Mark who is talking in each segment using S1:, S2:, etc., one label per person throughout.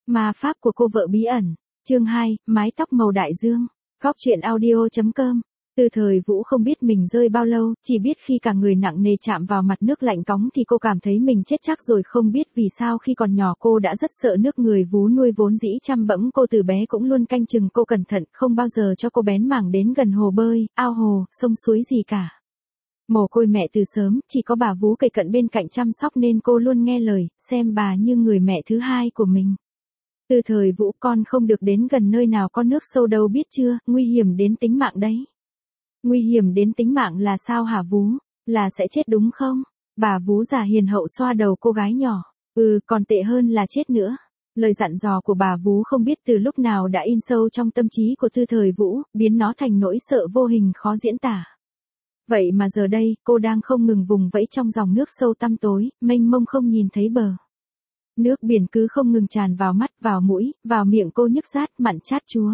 S1: Ma pháp của cô vợ bí ẩn. Chương 2, mái tóc màu đại dương. Góc truyện audio.com. Từ thời Vũ không biết mình rơi bao lâu, chỉ biết khi cả người nặng nề chạm vào mặt nước lạnh cóng thì cô cảm thấy mình chết chắc rồi. Không biết vì sao khi còn nhỏ cô đã rất sợ nước. Người Vú nuôi vốn dĩ chăm bẵm cô từ bé cũng luôn canh chừng cô cẩn thận, không bao giờ cho cô bén mảng đến gần hồ bơi, ao hồ, sông suối gì cả. Mồ côi mẹ từ sớm, chỉ có bà Vú kề cận bên cạnh chăm sóc nên cô luôn nghe lời, xem bà như người mẹ thứ hai của mình. Từ thời Vũ con không được đến gần nơi nào có nước sâu đâu biết chưa, nguy hiểm đến tính mạng đấy. Nguy hiểm đến tính mạng là sao hả Vú? Là sẽ chết đúng không? Bà Vú già hiền hậu xoa đầu cô gái nhỏ. Còn tệ hơn là chết nữa. Lời dặn dò của bà Vú không biết từ lúc nào đã in sâu trong tâm trí của Tư Thời Vũ, biến nó thành nỗi sợ vô hình khó diễn tả. Vậy mà giờ đây, cô đang không ngừng vùng vẫy trong dòng nước sâu tăm tối, mênh mông không nhìn thấy bờ. Nước biển cứ không ngừng tràn vào mắt, vào mũi, vào miệng cô nhức rát, mặn chát chúa.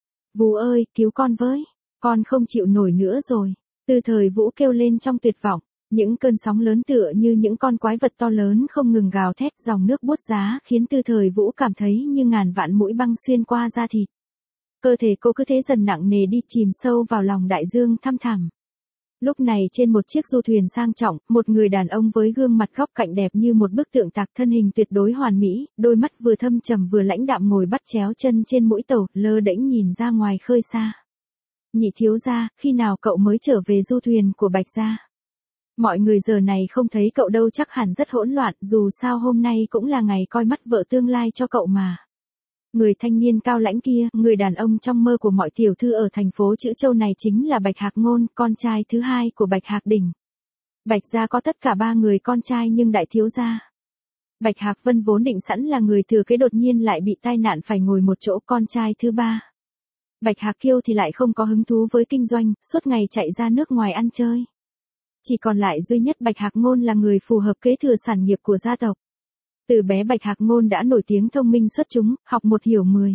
S1: Vú ơi, cứu con với. Con không chịu nổi nữa rồi. Tư Thời Vũ kêu lên trong tuyệt vọng. Những cơn sóng lớn tựa như những con quái vật to lớn không ngừng gào thét, dòng nước buốt giá khiến Tư Thời Vũ cảm thấy như ngàn vạn mũi băng xuyên qua da thịt. Cơ thể cô cứ thế dần nặng nề đi, chìm sâu vào lòng đại dương thăm thẳm. Lúc này trên một chiếc du thuyền sang trọng, một người đàn ông với gương mặt góc cạnh đẹp như một bức tượng tạc, thân hình tuyệt đối hoàn mỹ, đôi mắt vừa thâm trầm vừa lãnh đạm ngồi bắt chéo chân trên mũi tàu, lơ đễnh nhìn ra ngoài khơi xa. Nhị thiếu gia, khi nào cậu mới trở về du thuyền của Bạch gia? Mọi người giờ này không thấy cậu đâu, chắc hẳn rất hỗn loạn, dù sao hôm nay cũng là ngày coi mắt vợ tương lai cho cậu mà. Người thanh niên cao lãnh kia, người đàn ông trong mơ của mọi tiểu thư ở thành phố Chữ Châu này chính là Bạch Hạc Ngôn, con trai thứ hai của Bạch Hạc Đỉnh. Bạch gia có tất cả 3 người con trai nhưng đại thiếu gia Bạch Hạc Vân vốn định sẵn là người thừa kế, đột nhiên lại bị tai nạn phải ngồi một chỗ, con trai thứ 3. Bạch Hạc Kiêu thì lại không có hứng thú với kinh doanh, suốt ngày chạy ra nước ngoài ăn chơi. Chỉ còn lại duy nhất Bạch Hạc Ngôn là người phù hợp kế thừa sản nghiệp của gia tộc. Từ bé Bạch Hạc Ngôn đã nổi tiếng thông minh xuất chúng, học 1 hiểu 10.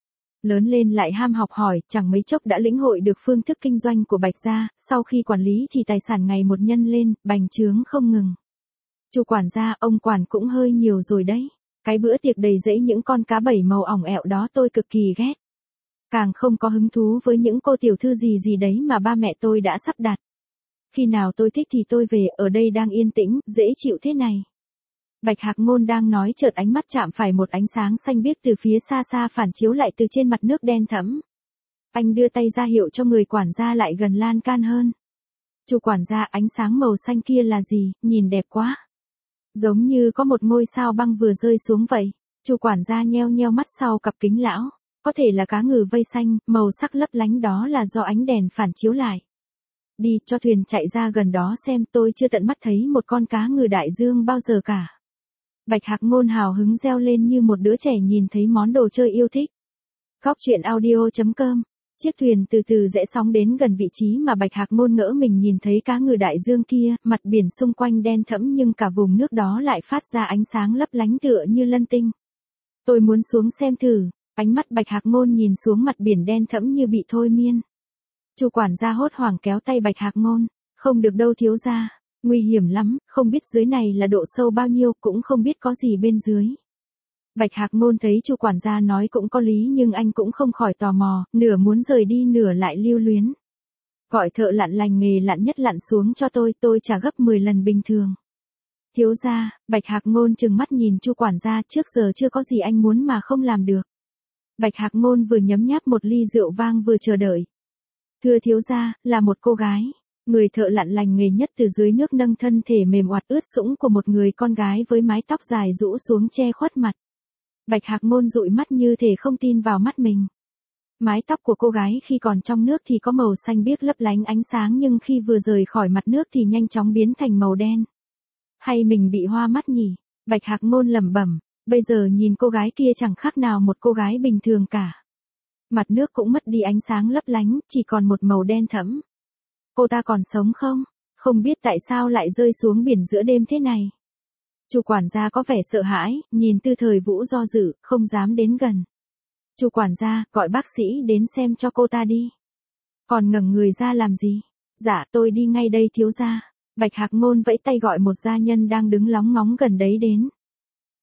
S1: Lớn lên lại ham học hỏi, chẳng mấy chốc đã lĩnh hội được phương thức kinh doanh của Bạch gia, sau khi quản lý thì tài sản ngày một nhân lên, bành trướng không ngừng. Chu quản gia, ông quản cũng hơi nhiều rồi đấy. Cái bữa tiệc đầy rẫy những con cá 7 màu ỏng ẹo đó tôi cực kỳ ghét. Càng không có hứng thú với những cô tiểu thư gì gì đấy mà ba mẹ tôi đã sắp đặt. Khi nào tôi thích thì tôi về, ở đây đang yên tĩnh, dễ chịu thế này. Bạch Hạc Ngôn đang nói chợt ánh mắt chạm phải một ánh sáng xanh biếc từ phía xa xa phản chiếu lại từ trên mặt nước đen thẫm. Anh đưa tay ra hiệu cho người quản gia lại gần lan can hơn. Chu quản gia, ánh sáng màu xanh kia là gì, nhìn đẹp quá. Giống như có một ngôi sao băng vừa rơi xuống vậy. Chu quản gia nheo nheo mắt sau cặp kính lão. Có thể là cá ngừ vây xanh, màu sắc lấp lánh đó là do ánh đèn phản chiếu lại. Đi, cho thuyền chạy ra gần đó xem, tôi chưa tận mắt thấy một con cá ngừ đại dương bao giờ cả. Bạch Hạc Ngôn hào hứng reo lên như một đứa trẻ nhìn thấy món đồ chơi yêu thích. Góc truyện audio.com. Chiếc thuyền từ từ rẽ sóng đến gần vị trí mà Bạch Hạc Ngôn ngỡ mình nhìn thấy cá ngừ đại dương kia, mặt biển xung quanh đen thẫm nhưng cả vùng nước đó lại phát ra ánh sáng lấp lánh tựa như lân tinh. Tôi muốn xuống xem thử. Ánh mắt Bạch Hạc Ngôn nhìn xuống mặt biển đen thẫm như bị thôi miên. Chu quản gia hốt hoảng kéo tay Bạch Hạc Ngôn. Không được đâu thiếu gia, nguy hiểm lắm, không biết dưới này là độ sâu bao nhiêu, cũng không biết có gì bên dưới. Bạch Hạc Ngôn thấy Chu quản gia nói cũng có lý nhưng anh cũng không khỏi tò mò, nửa muốn rời đi nửa lại lưu luyến. Gọi thợ lặn lành nghề lặn nhất lặn xuống cho tôi trả gấp 10 lần bình thường. Thiếu gia, Bạch Hạc Ngôn trừng mắt nhìn Chu quản gia, trước giờ chưa có gì anh muốn mà không làm được. Bạch Hạc Ngôn vừa nhấm nháp một ly rượu vang vừa chờ đợi. Thưa thiếu gia, là một cô gái. Người thợ lặn lành nghề nhất từ dưới nước nâng thân thể mềm oặt ướt sũng của một người con gái với mái tóc dài rũ xuống che khuất mặt. Bạch Hạc Ngôn dụi mắt như thể không tin vào mắt mình. Mái tóc của cô gái khi còn trong nước thì có màu xanh biếc lấp lánh ánh sáng nhưng khi vừa rời khỏi mặt nước thì nhanh chóng biến thành màu đen. Hay mình bị hoa mắt nhỉ? Bạch Hạc Ngôn lẩm bẩm. Bây giờ nhìn cô gái kia chẳng khác nào một cô gái bình thường cả. Mặt nước cũng mất đi ánh sáng lấp lánh, chỉ còn một màu đen thẫm. Cô ta còn sống không? Không biết tại sao lại rơi xuống biển giữa đêm thế này. Chu quản gia có vẻ sợ hãi, nhìn Tư Thời Vũ do dự, không dám đến gần. Chu quản gia, gọi bác sĩ đến xem cho cô ta đi. Còn ngẩng người ra làm gì? Dạ, tôi đi ngay đây thiếu gia. Bạch Hạc Ngôn vẫy tay gọi một gia nhân đang đứng lóng ngóng gần đấy đến.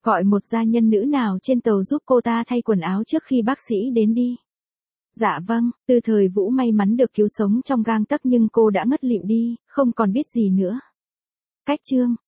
S1: Gọi một gia nhân nữ nào trên tàu giúp cô ta thay quần áo trước khi bác sĩ đến đi. Dạ vâng, Từ Thời Vũ may mắn được cứu sống trong gang tấc nhưng cô đã ngất lịm đi, không còn biết gì nữa. Cách chương